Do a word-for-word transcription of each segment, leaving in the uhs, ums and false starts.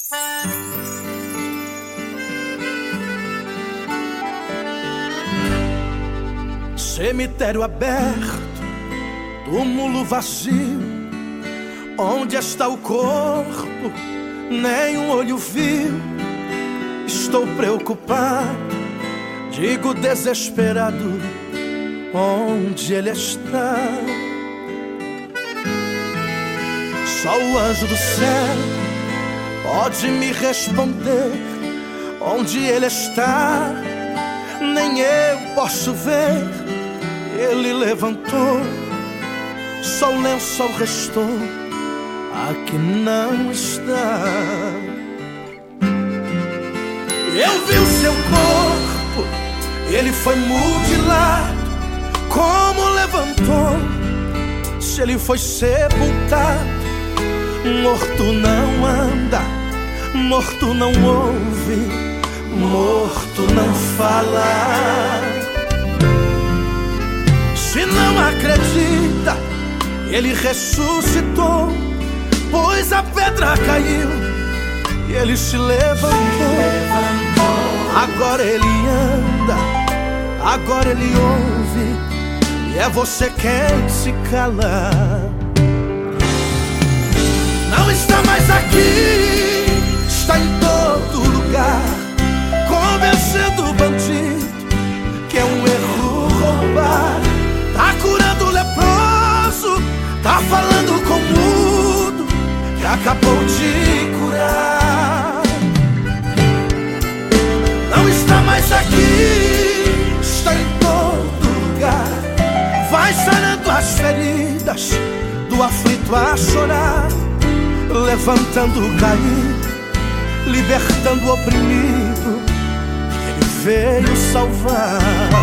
Cemitério aberto, túmulo vazio, onde está o corpo? Nenhum olho viu. Estou preocupado, digo desesperado, onde ele está? Só o anjo do céu pode me responder onde ele está. Nem eu posso ver, ele levantou, só o lençol restou, aqui não está. Eu vi o seu corpo, ele foi mutilado, como levantou? Se ele foi sepultado, morto não anda, morto não ouve, morto não fala. Se não acredita, ele ressuscitou, pois a pedra caiu e ele se levantou. Agora ele anda, agora ele ouve, e é você quem se cala. Não está mais aqui, está em todo lugar, convencendo o bandido que é um erro roubar. Tá curando o leproso, tá falando com o mudo, que acabou de curar. Não está mais aqui, está em todo lugar, vai sarando as feridas do aflito a chorar, levantando o caído, libertando o oprimido, ele veio salvar.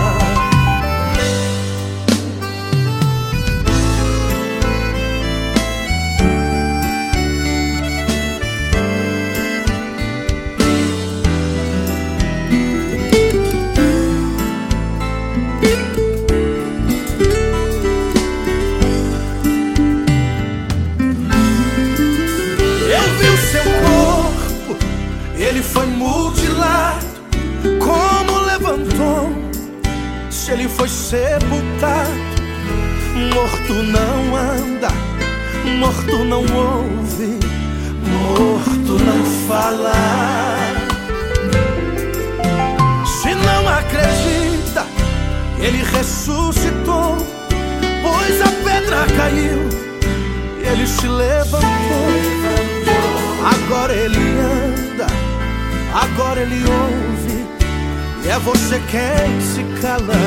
Ele foi mutilado, como levantou? Se ele foi sepultado, morto não anda, morto não ouve, morto não fala. Se não acredita, ele ressuscitou, pois a pedra caiu e ele se levantou. Agora ele anda, agora ele ouve, e é você quem se cala.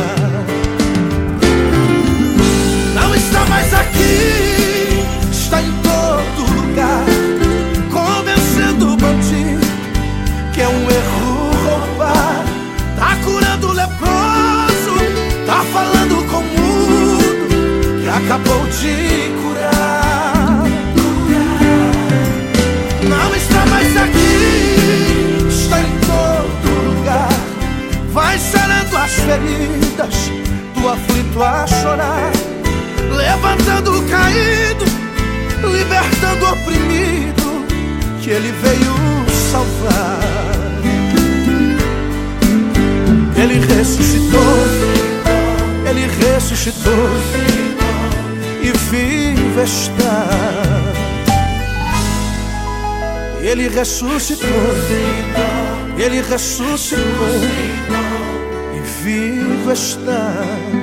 Não está mais aqui, está em todo lugar, convencendo o bandido que é um erro roubar. Tá curando o leproso, tá falando com o mudo, que acabou de curar. Não está mais aqui, está em todo lugar, vai sarando as feridas do aflito a chorar, levantando o caído, libertando o oprimido, que ele veio salvar. Ele ressuscitou, ele ressuscitou, e vivo está. Ele ressuscitou, ele ressuscitou, e vivo está.